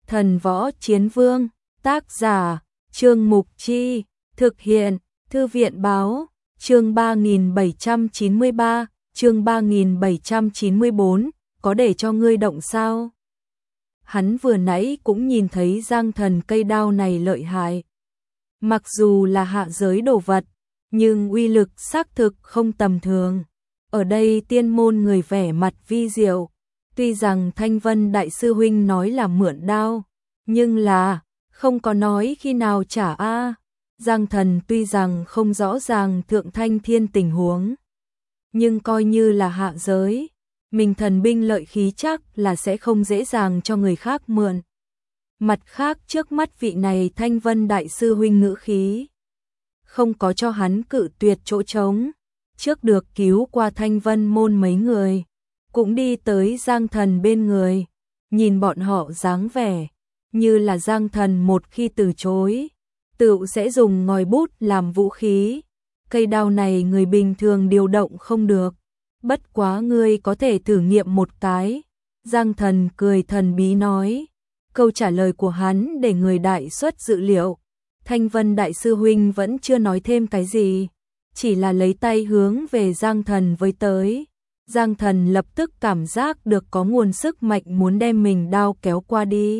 Thần Võ Chiến Vương, tác giả, Trương Mục Chi, thực hiện, Thư viện Báo, chương 3793, chương 3794, có để cho ngươi động sao? Hắn vừa nãy cũng nhìn thấy Giang Thần cây đao này lợi hại. Mặc dù là hạ giới đồ vật, nhưng uy lực xác thực không tầm thường. Ở đây tiên môn người vẻ mặt vi diệu, tuy rằng Thanh Vân Đại Sư Huynh nói là mượn đao, nhưng là không có nói khi nào trả a. Giang Thần tuy rằng không rõ ràng Thượng Thanh Thiên tình huống, nhưng coi như là hạ giới, mình thần binh lợi khí chắc là sẽ không dễ dàng cho người khác mượn. Mặt khác trước mắt vị này Thanh Vân Đại Sư Huynh ngữ khí, không có cho hắn cự tuyệt chỗ trống, trước được cứu qua Thanh Vân môn mấy người, cũng đi tới Giang Thần bên người, nhìn bọn họ dáng vẻ, như là Giang Thần một khi từ chối, tựu sẽ dùng ngòi bút làm vũ khí. Cây đao này người bình thường điều động không được, bất quá ngươi có thể thử nghiệm một cái. Giang Thần cười thần bí nói, câu trả lời của hắn để người đại xuất dự liệu. Thanh Vân Đại Sư Huynh vẫn chưa nói thêm cái gì, chỉ là lấy tay hướng về Giang Thần với tới. Giang Thần lập tức cảm giác được có nguồn sức mạnh muốn đem mình đao kéo qua đi.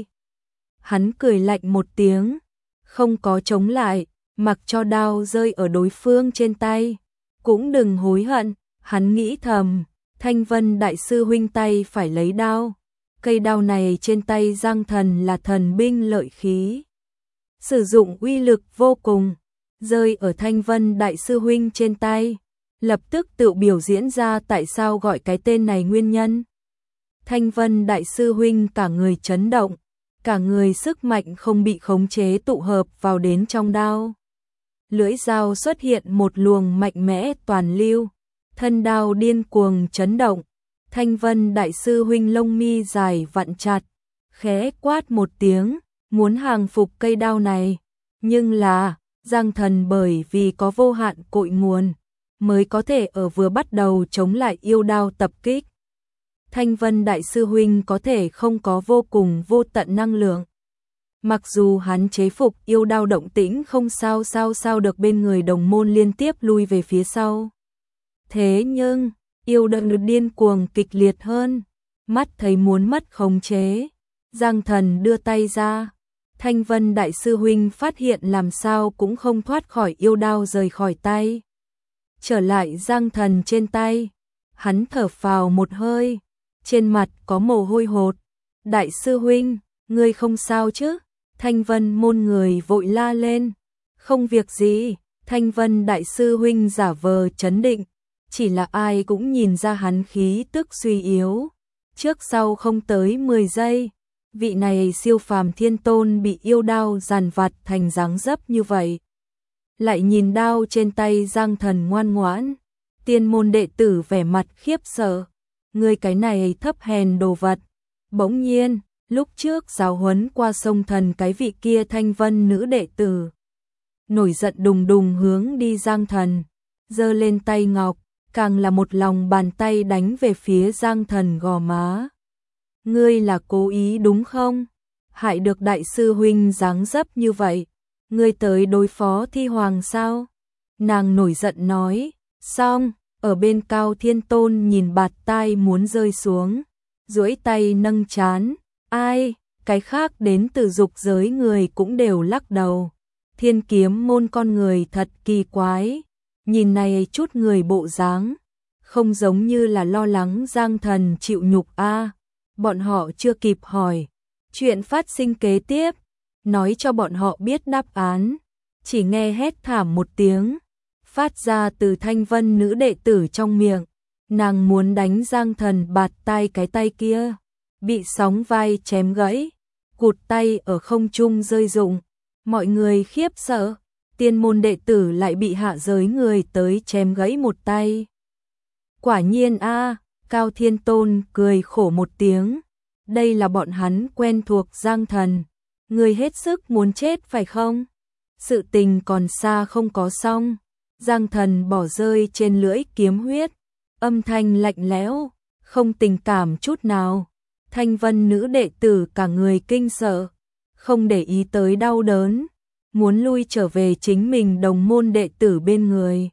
Hắn cười lạnh một tiếng, không có chống lại, mặc cho đao rơi ở đối phương trên tay. Cũng đừng hối hận, hắn nghĩ thầm, Thanh Vân Đại Sư Huynh tay phải lấy đao. Cây đao này trên tay Giang Thần là thần binh lợi khí, sử dụng uy lực vô cùng, rơi ở Thanh Vân Đại Sư Huynh trên tay, lập tức tự biểu diễn ra tại sao gọi cái tên này nguyên nhân. Thanh Vân Đại Sư Huynh cả người chấn động, cả người sức mạnh không bị khống chế tụ hợp vào đến trong đao. Lưỡi dao xuất hiện một luồng mạnh mẽ toàn lưu, thân đao điên cuồng chấn động. Thanh Vân Đại Sư Huynh lông mi dài vặn chặt, khẽ quát một tiếng, muốn hàng phục cây đao này. Nhưng là, Giang Thần bởi vì có vô hạn cội nguồn, mới có thể ở vừa bắt đầu chống lại yêu đao tập kích. Thanh Vân Đại Sư Huynh có thể không có vô cùng vô tận năng lượng. Mặc dù hắn chế phục yêu đao động tĩnh không sao được bên người đồng môn liên tiếp lui về phía sau. Thế nhưng, yêu đao điên cuồng kịch liệt hơn, mắt thấy muốn mất khống chế. Giang Thần đưa tay ra, Thanh Vân Đại Sư Huynh phát hiện làm sao cũng không thoát khỏi yêu đao rời khỏi tay. Trở lại Giang Thần trên tay, hắn thở phào một hơi, trên mặt có mồ hôi hột. Đại Sư Huynh, ngươi không sao chứ? Thanh Vân môn người vội la lên. Không việc gì, Thanh Vân Đại Sư Huynh giả vờ trấn định, chỉ là ai cũng nhìn ra hắn khí tức suy yếu. Trước sau không tới 10 giây, vị này siêu phàm thiên tôn bị yêu đao giàn vặt thành dáng dấp như vậy. Lại nhìn đao trên tay Giang Thần ngoan ngoãn, tiên môn đệ tử vẻ mặt khiếp sợ. Ngươi cái này thấp hèn đồ vật. Bỗng nhiên, lúc trước giáo huấn qua sông thần cái vị kia Thanh Vân nữ đệ tử, nổi giận đùng đùng hướng đi Giang Thần, giơ lên tay ngọc, càng là một lòng bàn tay đánh về phía Giang Thần gò má. Ngươi là cố ý đúng không? Hại được Đại Sư Huynh dáng dấp như vậy, ngươi tới đối phó Thi Hoàng sao? Nàng nổi giận nói, xong, ở bên Cao Thiên Tôn nhìn bạt tai muốn rơi xuống, duỗi tay nâng trán, ai, cái khác đến từ dục giới người cũng đều lắc đầu. Thiên Kiếm môn con người thật kỳ quái, nhìn này chút người bộ dáng, không giống như là lo lắng Giang Thần chịu nhục a. Bọn họ chưa kịp hỏi, chuyện phát sinh kế tiếp, nói cho bọn họ biết đáp án, chỉ nghe hét thảm một tiếng, phát ra từ Thanh Vân nữ đệ tử trong miệng. Nàng muốn đánh Giang Thần bạt tai cái tay kia, bị sóng vai chém gãy, cụt tay ở không trung rơi rụng. Mọi người khiếp sợ, tiên môn đệ tử lại bị hạ giới người tới chém gãy một tay. Quả nhiên a, Cao Thiên Tôn cười khổ một tiếng, đây là bọn hắn quen thuộc Giang Thần, người hết sức muốn chết phải không? Sự tình còn xa không có xong. Giang Thần bỏ rơi trên lưỡi kiếm huyết, âm thanh lạnh lẽo, không tình cảm chút nào. Thanh Vân nữ đệ tử cả người kinh sợ, không để ý tới đau đớn, muốn lui trở về chính mình đồng môn đệ tử bên người.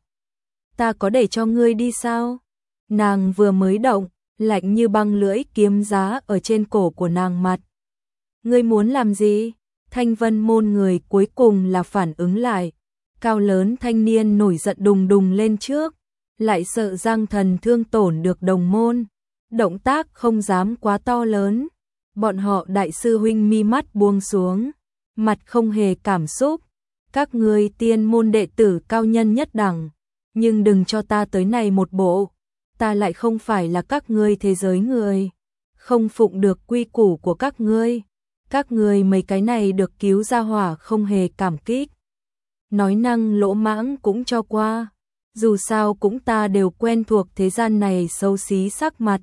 Ta có để cho ngươi đi sao? Nàng vừa mới động, lạnh như băng lưỡi kiếm giá ở trên cổ của nàng mặt. Ngươi muốn làm gì? Thanh Vân môn người cuối cùng là phản ứng lại. Cao lớn thanh niên nổi giận đùng đùng lên trước, lại sợ Giang Thần thương tổn được đồng môn. Động tác không dám quá to lớn. Bọn họ đại sư huynh mi mắt buông xuống, mặt không hề cảm xúc. Các ngươi tiên môn đệ tử cao nhân nhất đẳng, nhưng đừng cho ta tới này một bộ. Ta lại không phải là các ngươi thế giới người, không phụng được quy củ của các ngươi. Các ngươi mấy cái này được cứu ra hỏa không hề cảm kích. Nói năng lỗ mãng cũng cho qua, dù sao cũng ta đều quen thuộc thế gian này xấu xí sắc mặt.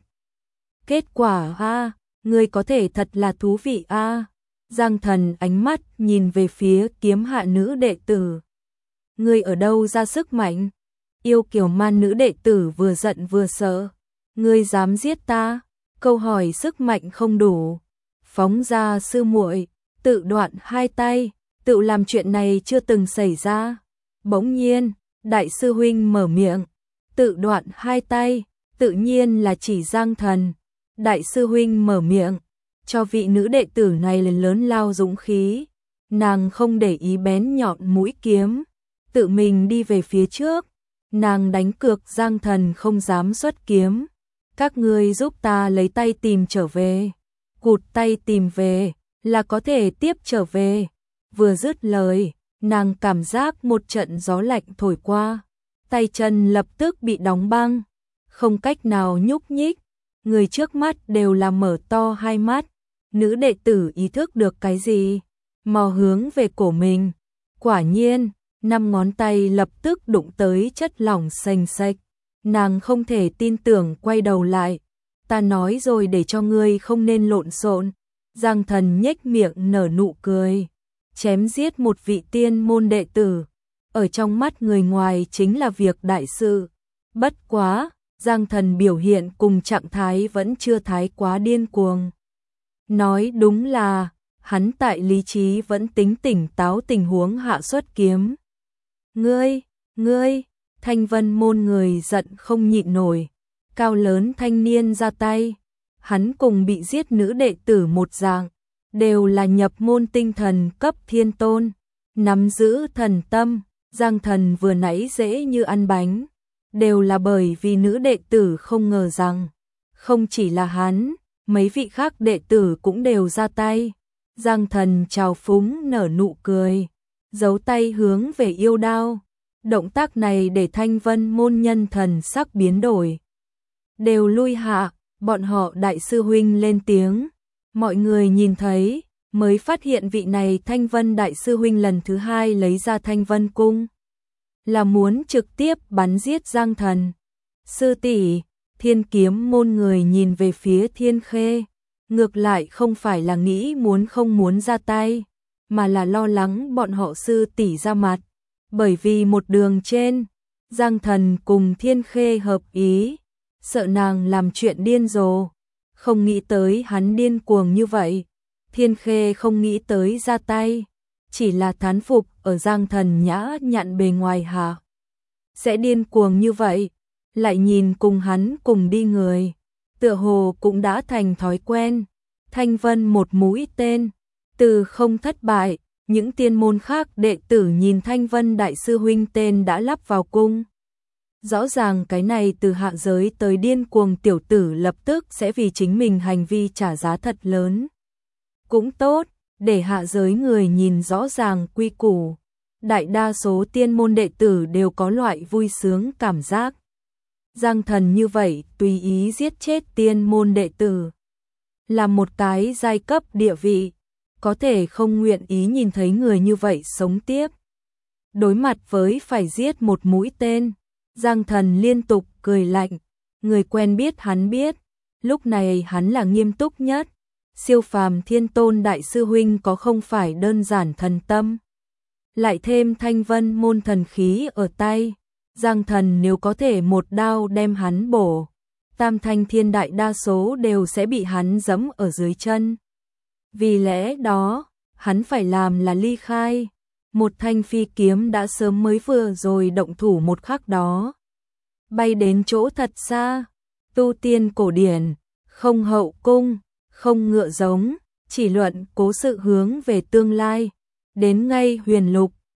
Kết quả a, ngươi có thể thật là thú vị a. Giang Thần ánh mắt nhìn về phía kiếm hạ nữ đệ tử. Ngươi ở đâu ra sức mạnh? Yêu kiều man nữ đệ tử vừa giận vừa sợ. Ngươi dám giết ta? Câu hỏi sức mạnh không đủ. Phóng ra sư muội, tự đoạn hai tay, tự làm chuyện này chưa từng xảy ra. Bỗng nhiên, đại sư huynh mở miệng, tự đoạn hai tay, tự nhiên là chỉ Giang Thần. Đại sư huynh mở miệng, cho vị nữ đệ tử này lớn lao dũng khí. Nàng không để ý bén nhọn mũi kiếm, tự mình đi về phía trước. Nàng đánh cược Giang Thần không dám xuất kiếm. Các ngươi giúp ta lấy tay tìm trở về. Cụt tay tìm về là có thể tiếp trở về. Vừa dứt lời, nàng cảm giác một trận gió lạnh thổi qua. Tay chân lập tức bị đóng băng, không cách nào nhúc nhích. Người trước mắt đều là mở to hai mắt. Nữ đệ tử ý thức được cái gì, mò hướng về cổ mình. Quả nhiên, 5 ngón tay lập tức đụng tới chất lỏng sền sệt. Nàng không thể tin tưởng quay đầu lại. Ta nói rồi để cho ngươi không nên lộn xộn. Giang Thần nhếch miệng nở nụ cười. Chém giết một vị tiên môn đệ tử, ở trong mắt người ngoài chính là việc đại sự. Bất quá, Giang Thần biểu hiện cùng trạng thái vẫn chưa thái quá điên cuồng. Nói đúng là, hắn tại lý trí vẫn tính tỉnh táo tình huống hạ xuất kiếm. Ngươi, Thanh Vân môn người giận không nhịn nổi. Cao lớn thanh niên ra tay. Hắn cùng bị giết nữ đệ tử một dạng, đều là nhập môn tinh thần cấp thiên tôn, nắm giữ thần tâm. Giang Thần vừa nãy dễ như ăn bánh, đều là bởi vì nữ đệ tử không ngờ rằng, không chỉ là hắn, mấy vị khác đệ tử cũng đều ra tay. Giang Thần trào phúng nở nụ cười, giấu tay hướng về yêu đao. Động tác này để Thanh Vân môn nhân thần sắc biến đổi. Đều lui hạ, bọn họ đại sư huynh lên tiếng. Mọi người nhìn thấy, mới phát hiện vị này Thanh Vân đại sư huynh lần thứ hai lấy ra Thanh Vân cung. Là muốn trực tiếp bắn giết Giang Thần. Sư tỷ, Thiên Kiếm môn người nhìn về phía Thiên Khê. Ngược lại không phải là nghĩ muốn không muốn ra tay, mà là lo lắng bọn họ sư tỷ ra mặt. Bởi vì một đường trên, Giang Thần cùng Thiên Khê hợp ý, sợ nàng làm chuyện điên rồ. Không nghĩ tới hắn điên cuồng như vậy. Thiên Khê không nghĩ tới ra tay, chỉ là thán phục ở Giang Thần nhã nhặn bề ngoài hạ. Sẽ điên cuồng như vậy, lại nhìn cùng hắn cùng đi người, tựa hồ cũng đã thành thói quen. Thanh Vân một mũi tên, từ không thất bại, những tiên môn khác đệ tử nhìn Thanh Vân đại sư huynh tên đã lắp vào cung. Rõ ràng cái này từ hạ giới tới điên cuồng tiểu tử lập tức sẽ vì chính mình hành vi trả giá thật lớn. Cũng tốt, để hạ giới người nhìn rõ ràng quy củ. Đại đa số tiên môn đệ tử đều có loại vui sướng cảm giác. Giang Thần như vậy tùy ý giết chết tiên môn đệ tử, là một cái giai cấp địa vị, có thể không nguyện ý nhìn thấy người như vậy sống tiếp. Đối mặt với phải giết một mũi tên, Giang Thần liên tục cười lạnh. Người quen biết hắn biết, lúc này hắn là nghiêm túc nhất. Siêu phàm thiên tôn đại sư huynh có không phải đơn giản thần tâm, lại thêm Thanh Vân môn thần khí ở tay. Giang Thần nếu có thể một đao đem hắn bổ, tam thanh thiên đại đa số đều sẽ bị hắn giẫm ở dưới chân. Vì lẽ đó, hắn phải làm là ly khai. Một thanh phi kiếm đã sớm mới vừa rồi động thủ một khắc đó. Bay đến chỗ thật xa, tu tiên cổ điển, không hậu cung, không ngựa giống, chỉ luận cố sự hướng về tương lai. Đến ngay huyền lục,